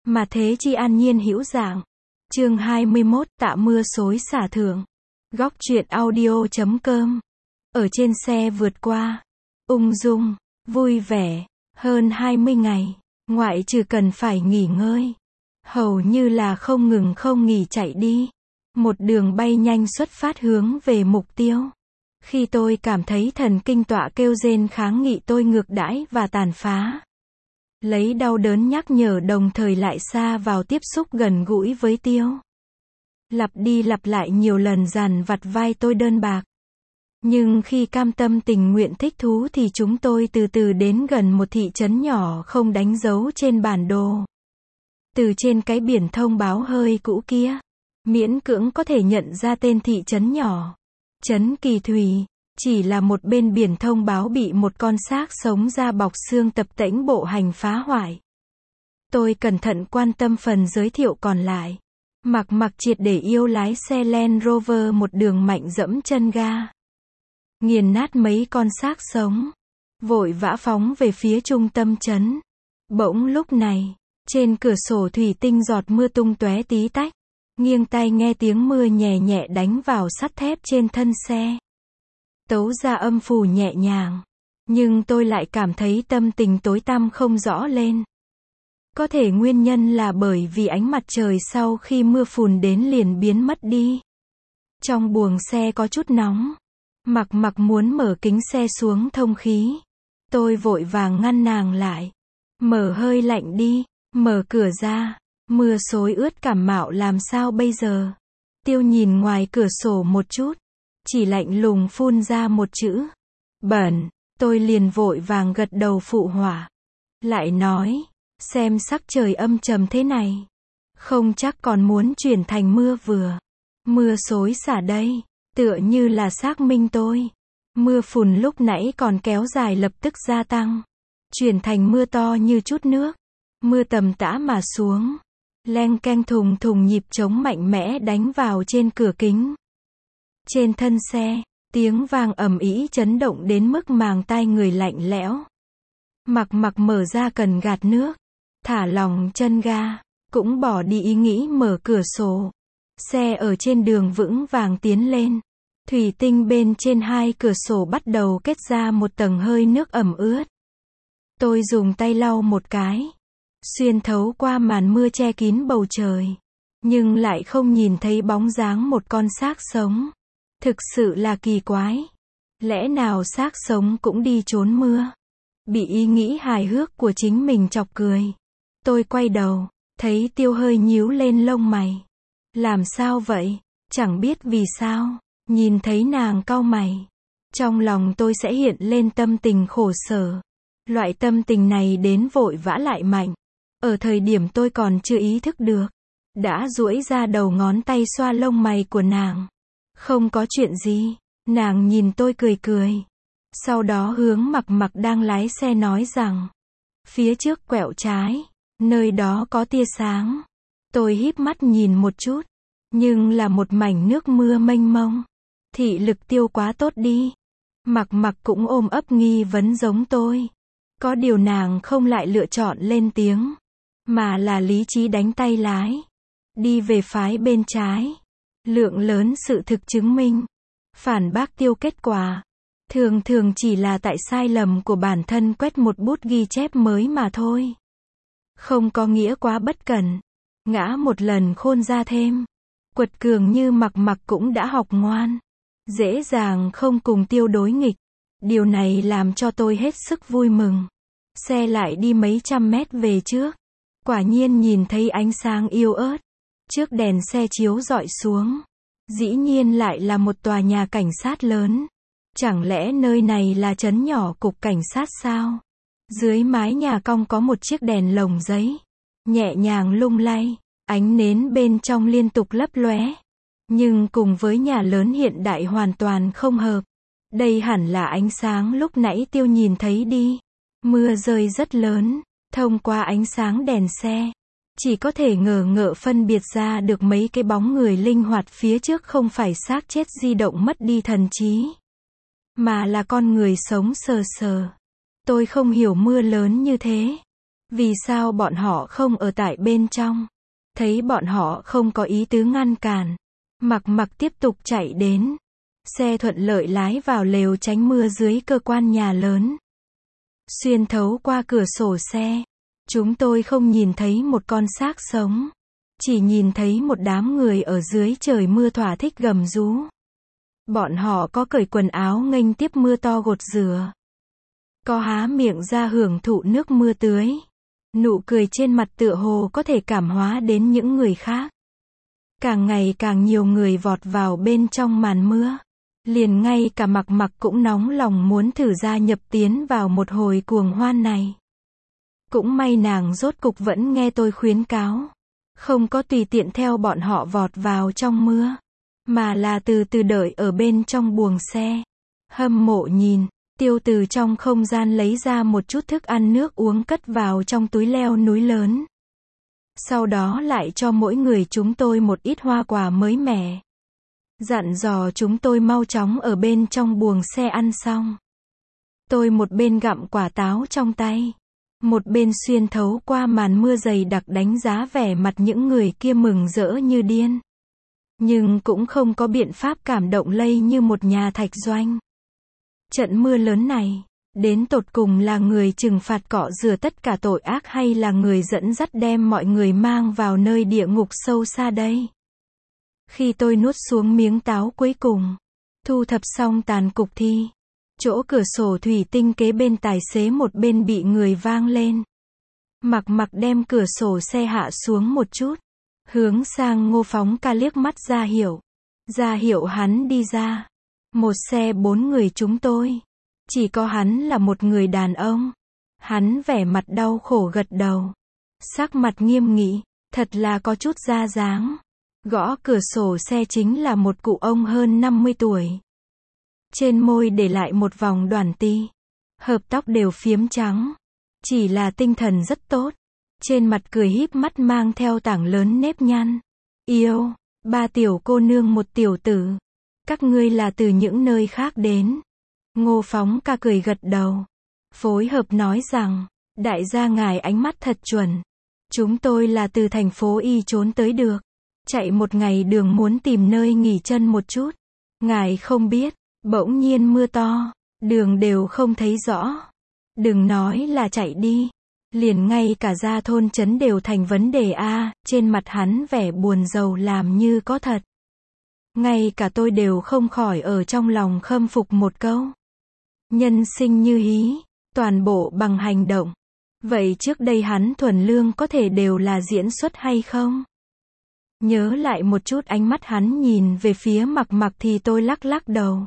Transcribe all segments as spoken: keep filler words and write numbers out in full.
Mà thế chi an nhiên hữu dạng. Chương hai mươi mốt, tạ mưa xối xả thưởng. Góc truyện audio chấm com. Ở trên xe vượt qua. Ung dung, vui vẻ, hơn hai mươi ngày, ngoại trừ cần phải nghỉ ngơi. Hầu như là không ngừng không nghỉ chạy đi. Một đường bay nhanh xuất phát hướng về mục tiêu. Khi tôi cảm thấy thần kinh tọa kêu rên kháng nghị tôi ngược đãi và tàn phá. Lấy đau đớn nhắc nhở đồng thời lại xa vào tiếp xúc gần gũi với Tiêu. Lặp đi lặp lại nhiều lần dằn vặt vai tôi đơn bạc. Nhưng khi cam tâm tình nguyện thích thú thì chúng tôi từ từ đến gần một thị trấn nhỏ không đánh dấu trên bản đồ. Từ trên cái biển thông báo hơi cũ kia, miễn cưỡng có thể nhận ra tên thị trấn nhỏ. Trấn Kỳ Thủy, chỉ là một bên biển thông báo bị một con xác sống da bọc xương tập tễnh bộ hành phá hoại. Tôi cẩn thận quan tâm phần giới thiệu còn lại. Mặc mặc triệt để yêu lái xe Land Rover một đường mạnh dẫm chân ga. Nghiền nát mấy con xác sống. Vội vã phóng về phía trung tâm trấn. Bỗng lúc này, trên cửa sổ thủy tinh giọt mưa tung tóe tí tách. Nghiêng tai nghe tiếng mưa nhẹ nhẹ đánh vào sắt thép trên thân xe. Tấu ra âm phủ nhẹ nhàng. Nhưng tôi lại cảm thấy tâm tình tối tăm không rõ lên. Có thể nguyên nhân là bởi vì ánh mặt trời sau khi mưa phùn đến liền biến mất đi. Trong buồng xe có chút nóng. Mặc mặc muốn mở kính xe xuống thông khí. Tôi vội vàng ngăn nàng lại. Mở hơi lạnh đi. Mở cửa ra. Mưa xối ướt cảm mạo làm sao bây giờ? Tiêu nhìn ngoài cửa sổ một chút. Chỉ lạnh lùng phun ra một chữ. Bẩn. Tôi liền vội vàng gật đầu phụ họa. Lại nói. Xem sắc trời âm trầm thế này. Không chắc còn muốn chuyển thành mưa vừa. Mưa xối xả đây. Tựa như là xác minh tôi. Mưa phùn lúc nãy còn kéo dài lập tức gia tăng. Chuyển thành mưa to như chút nước. Mưa tầm tã mà xuống. Leng keng thùng thùng nhịp trống mạnh mẽ đánh vào trên cửa kính. Trên thân xe, tiếng vang ầm ĩ chấn động đến mức màng tai người lạnh lẽo. Mặc mặc mở ra cần gạt nước. Thả lỏng chân ga. Cũng bỏ đi ý nghĩ mở cửa sổ. Xe ở trên đường vững vàng tiến lên. Thủy tinh bên trên hai cửa sổ bắt đầu kết ra một tầng hơi nước ẩm ướt. Tôi dùng tay lau một cái. Xuyên thấu qua màn mưa che kín bầu trời. Nhưng lại không nhìn thấy bóng dáng một con xác sống. Thực sự là kỳ quái. Lẽ nào xác sống cũng đi trốn mưa? Bị ý nghĩ hài hước của chính mình chọc cười. Tôi quay đầu, thấy Tiêu hơi nhíu lên lông mày. Làm sao vậy? Chẳng biết vì sao. Nhìn thấy nàng cau mày. Trong lòng tôi sẽ hiện lên tâm tình khổ sở. Loại tâm tình này đến vội vã lại mạnh. Ở thời điểm tôi còn chưa ý thức được. Đã duỗi ra đầu ngón tay xoa lông mày của nàng. Không có chuyện gì. Nàng nhìn tôi cười cười. Sau đó hướng mặc mặc đang lái xe nói rằng. Phía trước quẹo trái. Nơi đó có tia sáng. Tôi híp mắt nhìn một chút. Nhưng là một mảnh nước mưa mênh mông. Thị lực Tiêu quá tốt đi. Mặc mặc cũng ôm ấp nghi vấn giống tôi. Có điều nàng không lại lựa chọn lên tiếng. Mà là lý trí đánh tay lái. Đi về phái bên trái. Lượng lớn sự thực chứng minh. Phản bác Tiêu kết quả. Thường thường chỉ là tại sai lầm của bản thân quét một bút ghi chép mới mà thôi. Không có nghĩa quá bất cẩn. Ngã một lần khôn ra thêm. Quật cường như mặc mặc cũng đã học ngoan. Dễ dàng không cùng Tiêu đối nghịch. Điều này làm cho tôi hết sức vui mừng. Xe lại đi mấy trăm mét về trước. Quả nhiên nhìn thấy ánh sáng yếu ớt. Trước đèn xe chiếu rọi xuống. Dĩ nhiên lại là một tòa nhà cảnh sát lớn. Chẳng lẽ nơi này là trấn nhỏ cục cảnh sát sao? Dưới mái nhà cong có một chiếc đèn lồng giấy. Nhẹ nhàng lung lay. Ánh nến bên trong liên tục lấp lóe. Nhưng cùng với nhà lớn hiện đại hoàn toàn không hợp. Đây hẳn là ánh sáng lúc nãy Tiêu nhìn thấy đi. Mưa rơi rất lớn. Thông qua ánh sáng đèn xe. Chỉ có thể ngờ ngợ phân biệt ra được mấy cái bóng người linh hoạt phía trước không phải xác chết di động mất đi thần trí. Mà là con người sống sờ sờ. Tôi không hiểu mưa lớn như thế. Vì sao bọn họ không ở tại bên trong? Thấy bọn họ không có ý tứ ngăn cản. Mặc Mặc tiếp tục chạy đến. Xe thuận lợi lái vào lều tránh mưa dưới cơ quan nhà lớn. Xuyên thấu qua cửa sổ xe. Chúng tôi không nhìn thấy một con xác sống. Chỉ nhìn thấy một đám người ở dưới trời mưa thỏa thích gầm rú. Bọn họ có cởi quần áo nghênh tiếp mưa to gột rửa. Có há miệng ra hưởng thụ nước mưa tưới. Nụ cười trên mặt tựa hồ có thể cảm hóa đến những người khác. Càng ngày càng nhiều người vọt vào bên trong màn mưa. Liền ngay cả Mặc Mặc cũng nóng lòng muốn thử gia nhập tiến vào một hồi cuồng hoan này. Cũng may nàng rốt cục vẫn nghe tôi khuyến cáo. Không có tùy tiện theo bọn họ vọt vào trong mưa. Mà là từ từ đợi ở bên trong buồng xe. Hâm mộ nhìn. Tiêu từ trong không gian lấy ra một chút thức ăn nước uống cất vào trong túi leo núi lớn. Sau đó lại cho mỗi người chúng tôi một ít hoa quả mới mẻ. Dặn dò chúng tôi mau chóng ở bên trong buồng xe ăn xong. Tôi một bên gặm quả táo trong tay. Một bên xuyên thấu qua màn mưa dày đặc đánh giá vẻ mặt những người kia mừng rỡ như điên. Nhưng cũng không có biện pháp cảm động lây như một nhà thạch doanh. Trận mưa lớn này, đến tột cùng là người trừng phạt cọ rửa tất cả tội ác hay là người dẫn dắt đem mọi người mang vào nơi địa ngục sâu xa đây? Khi tôi nuốt xuống miếng táo cuối cùng, thu thập xong tàn cục thi, chỗ cửa sổ thủy tinh kế bên tài xế một bên bị người vang lên. Mặc Mặc đem cửa sổ xe hạ xuống một chút, hướng sang Ngô Phóng Ca liếc mắt ra hiệu. Ra hiệu hắn đi ra. Một xe bốn người chúng tôi. Chỉ có hắn là một người đàn ông. Hắn vẻ mặt đau khổ gật đầu. Sắc mặt nghiêm nghị, thật là có chút ra dáng. Gõ cửa sổ xe chính là một cụ ông hơn năm mươi tuổi. Trên môi để lại một vòng đoàn ti. Hợp tóc đều phiếm trắng. Chỉ là tinh thần rất tốt. Trên mặt cười híp mắt mang theo tảng lớn nếp nhăn. Yêu, ba tiểu cô nương một tiểu tử. Các ngươi là từ những nơi khác đến. Ngô Phóng Ca cười gật đầu. Phối hợp nói rằng, đại gia ngài ánh mắt thật chuẩn. Chúng tôi là từ thành phố Y trốn tới được. Chạy một ngày đường muốn tìm nơi nghỉ chân một chút. Ngài không biết, bỗng nhiên mưa to, đường đều không thấy rõ. Đừng nói là chạy đi. Liền ngay cả ra thôn trấn đều thành vấn đề a. Trên mặt hắn vẻ buồn rầu làm như có thật. Ngay cả tôi đều không khỏi ở trong lòng khâm phục một câu. Nhân sinh như hí, toàn bộ bằng hành động. Vậy trước đây hắn thuần lương có thể đều là diễn xuất hay không? Nhớ lại một chút ánh mắt hắn nhìn về phía Mặc Mặc thì tôi lắc lắc đầu.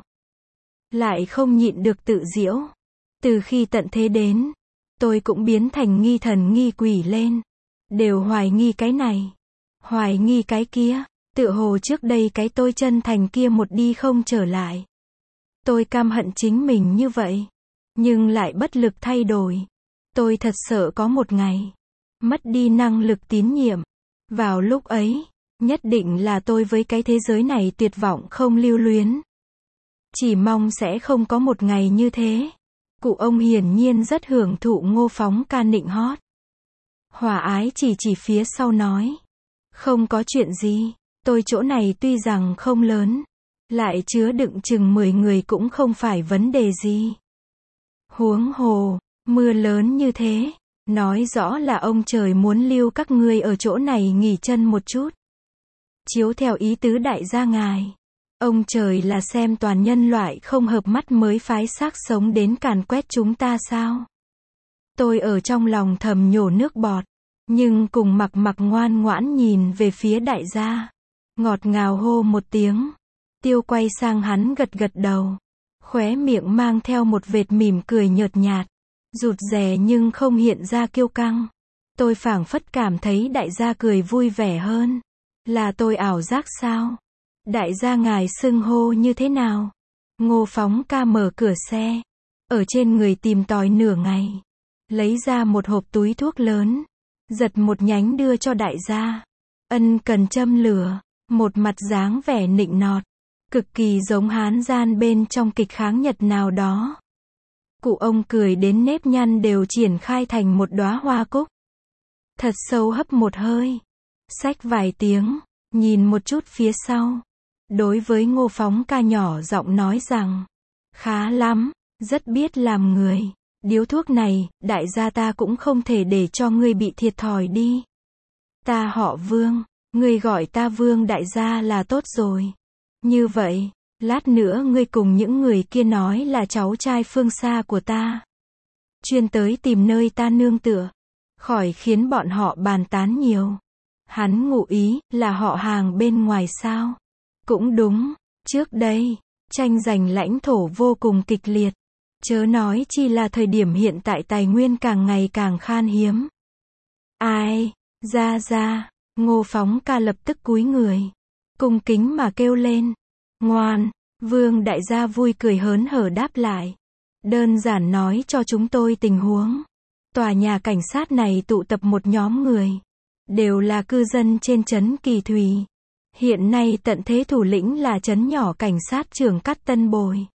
Lại không nhịn được tự giễu. Từ khi tận thế đến, tôi cũng biến thành nghi thần nghi quỷ lên. Đều hoài nghi cái này, hoài nghi cái kia. Tựa hồ trước đây cái tôi chân thành kia một đi không trở lại. Tôi cam hận chính mình như vậy. Nhưng lại bất lực thay đổi. Tôi thật sợ có một ngày mất đi năng lực tín nhiệm. Vào lúc ấy, nhất định là tôi với cái thế giới này tuyệt vọng không lưu luyến. Chỉ mong sẽ không có một ngày như thế. Cụ ông hiển nhiên rất hưởng thụ Ngô Phóng Ca nịnh hót. Hòa ái chỉ chỉ phía sau nói. Không có chuyện gì. Tôi chỗ này tuy rằng không lớn, lại chứa đựng chừng mười người cũng không phải vấn đề gì. Huống hồ, mưa lớn như thế, nói rõ là ông trời muốn lưu các ngươi ở chỗ này nghỉ chân một chút. Chiếu theo ý tứ đại gia ngài, ông trời là xem toàn nhân loại không hợp mắt mới phái xác sống đến càn quét chúng ta sao? Tôi ở trong lòng thầm nhổ nước bọt, nhưng cùng Mặc Mặc ngoan ngoãn nhìn về phía đại gia. Ngọt ngào hô một tiếng. Tiêu quay sang hắn gật gật đầu. Khóe miệng mang theo một vệt mỉm cười nhợt nhạt. Rụt rè nhưng không hiện ra kiêu căng. Tôi phảng phất cảm thấy đại gia cười vui vẻ hơn. Là tôi ảo giác sao? Đại gia ngài xưng hô như thế nào? Ngô Phóng Ca mở cửa xe. Ở trên người tìm tòi nửa ngày. Lấy ra một hộp túi thuốc lớn. Giật một nhánh đưa cho đại gia. Ân cần châm lửa. Một mặt dáng vẻ nịnh nọt. Cực kỳ giống hán gian bên trong kịch kháng Nhật nào đó. Cụ ông cười đến nếp nhăn đều triển khai thành một đóa hoa cúc. thật sâu hấp một hơi, xách vài tiếng, nhìn một chút phía sau. Đối với Ngô Phóng ca nhỏ giọng nói rằng, khá lắm, rất biết làm người. Điếu thuốc này, đại gia ta cũng không thể để cho ngươi bị thiệt thòi đi. Ta họ Vương, ngươi gọi ta Vương đại gia là tốt rồi. Như vậy, lát nữa ngươi cùng những người kia nói là cháu trai phương xa của ta. Chuyên tới tìm nơi ta nương tựa, khỏi khiến bọn họ bàn tán nhiều. Hắn ngụ ý, là họ hàng bên ngoài sao? Cũng đúng, trước đây, tranh giành lãnh thổ vô cùng kịch liệt. Chớ nói chi là thời điểm hiện tại tài nguyên càng ngày càng khan hiếm. Ai, ra ra, Ngô Phóng ca lập tức cúi người, cung kính mà kêu lên. Ngoan, Vương đại gia vui cười hớn hở đáp lại. Đơn giản nói cho chúng tôi tình huống. Tòa nhà cảnh sát này tụ tập một nhóm người. Đều là cư dân trên trấn Kỳ Thủy. Hiện nay tận thế thủ lĩnh là trấn nhỏ cảnh sát trưởng Cát Tân Bồi.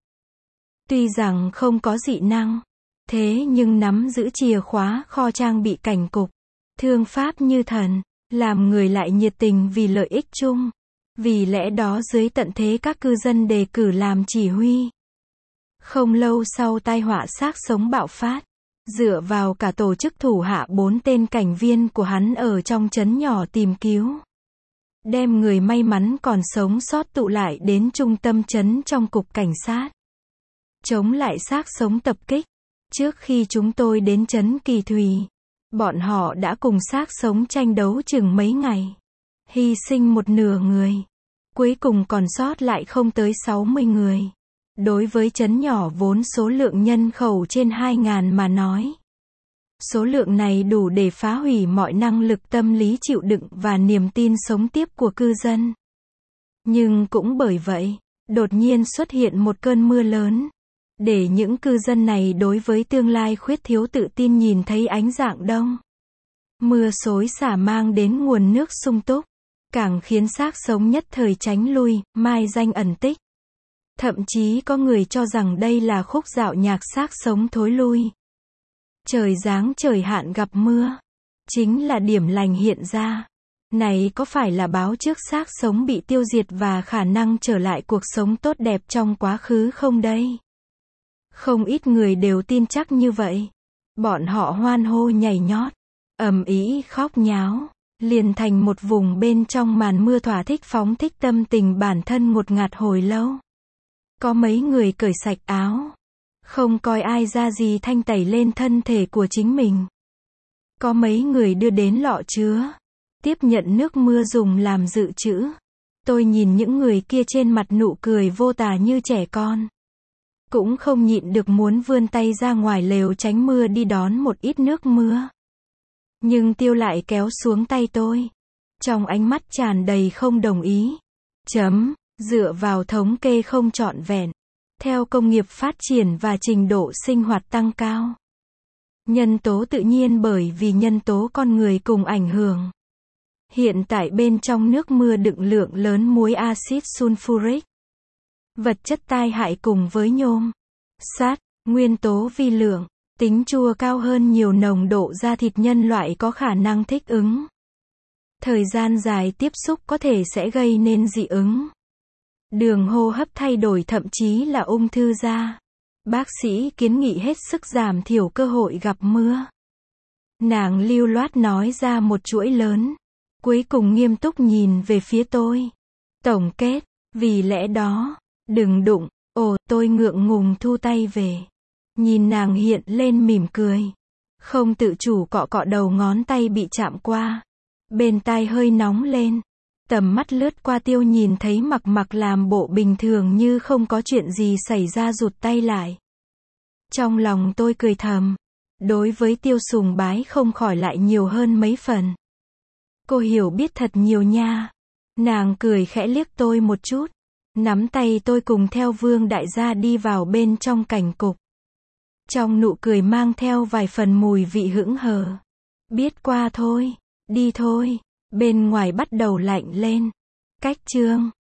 Tuy rằng không có dị năng, thế nhưng nắm giữ chìa khóa kho trang bị cảnh cục, thương pháp như thần, làm người lại nhiệt tình vì lợi ích chung. Vì lẽ đó dưới tận thế các cư dân đề cử làm chỉ huy. Không lâu sau tai họa xác sống bạo phát, dựa vào cả tổ chức thủ hạ bốn tên cảnh viên của hắn ở trong trấn nhỏ tìm cứu. Đem người may mắn còn sống sót tụ lại đến trung tâm trấn trong cục cảnh sát. Chống lại xác sống tập kích. Trước khi chúng tôi đến trấn Kỳ Thủy, bọn họ đã cùng xác sống tranh đấu chừng mấy ngày. Hy sinh một nửa người. Cuối cùng còn sót lại không tới sáu mươi người. Đối với trấn nhỏ vốn số lượng nhân khẩu trên hai ngàn mà nói. Số lượng này đủ để phá hủy mọi năng lực tâm lý chịu đựng và niềm tin sống tiếp của cư dân. Nhưng cũng bởi vậy, đột nhiên xuất hiện một cơn mưa lớn. Để những cư dân này đối với tương lai khuyết thiếu tự tin nhìn thấy ánh rạng đông. Mưa xối xả mang đến nguồn nước sung túc. Càng khiến xác sống nhất thời tránh lui, mai danh ẩn tích. Thậm chí có người cho rằng đây là khúc dạo nhạc xác sống thối lui. Trời giáng trời hạn gặp mưa. Chính là điểm lành hiện ra. Này có phải là báo trước xác sống bị tiêu diệt và khả năng trở lại cuộc sống tốt đẹp trong quá khứ không đây? Không ít người đều tin chắc như vậy. Bọn họ hoan hô nhảy nhót, ầm ĩ khóc nháo. Liền thành một vùng bên trong màn mưa thỏa thích phóng thích tâm tình bản thân ngột ngạt hồi lâu. Có mấy người cởi sạch áo. Không coi ai ra gì thanh tẩy lên thân thể của chính mình. Có mấy người đưa đến lọ chứa. Tiếp nhận nước mưa dùng làm dự trữ. Tôi nhìn những người kia trên mặt nụ cười vô tà như trẻ con. Cũng không nhịn được muốn vươn tay ra ngoài lều tránh mưa đi đón một ít nước mưa. Nhưng Tiêu lại kéo xuống tay tôi. Trong ánh mắt tràn đầy không đồng ý. Chấm, dựa vào thống kê không trọn vẹn. Theo công nghiệp phát triển và trình độ sinh hoạt tăng cao. Nhân tố tự nhiên bởi vì nhân tố con người cùng ảnh hưởng. Hiện tại bên trong nước mưa đựng lượng lớn muối axit sulfuric. Vật chất tai hại cùng với nhôm, sắt, nguyên tố vi lượng. Tính chua cao hơn nhiều nồng độ da thịt nhân loại có khả năng thích ứng. Thời gian dài tiếp xúc có thể sẽ gây nên dị ứng. Đường hô hấp thay đổi thậm chí là ung thư da. Bác sĩ kiến nghị hết sức giảm thiểu cơ hội gặp mưa. Nàng lưu loát nói ra một chuỗi lớn. Cuối cùng nghiêm túc nhìn về phía tôi. Tổng kết, vì lẽ đó, đừng đụng, ồ tôi ngượng ngùng thu tay về. Nhìn nàng hiện lên mỉm cười. Không tự chủ cọ cọ đầu ngón tay bị chạm qua. Bên tai hơi nóng lên. Tầm mắt lướt qua Tiêu nhìn thấy mặc mặc làm bộ bình thường như không có chuyện gì xảy ra rụt tay lại. Trong lòng tôi cười thầm. Đối với Tiêu sùng bái không khỏi lại nhiều hơn mấy phần. Cô hiểu biết thật nhiều nha. Nàng cười khẽ liếc tôi một chút. Nắm tay tôi cùng theo Vương đại gia đi vào bên trong cảnh cục. Trong nụ cười mang theo vài phần mùi vị hững hờ. Biết qua thôi, đi thôi, bên ngoài bắt đầu lạnh lên. Cách chương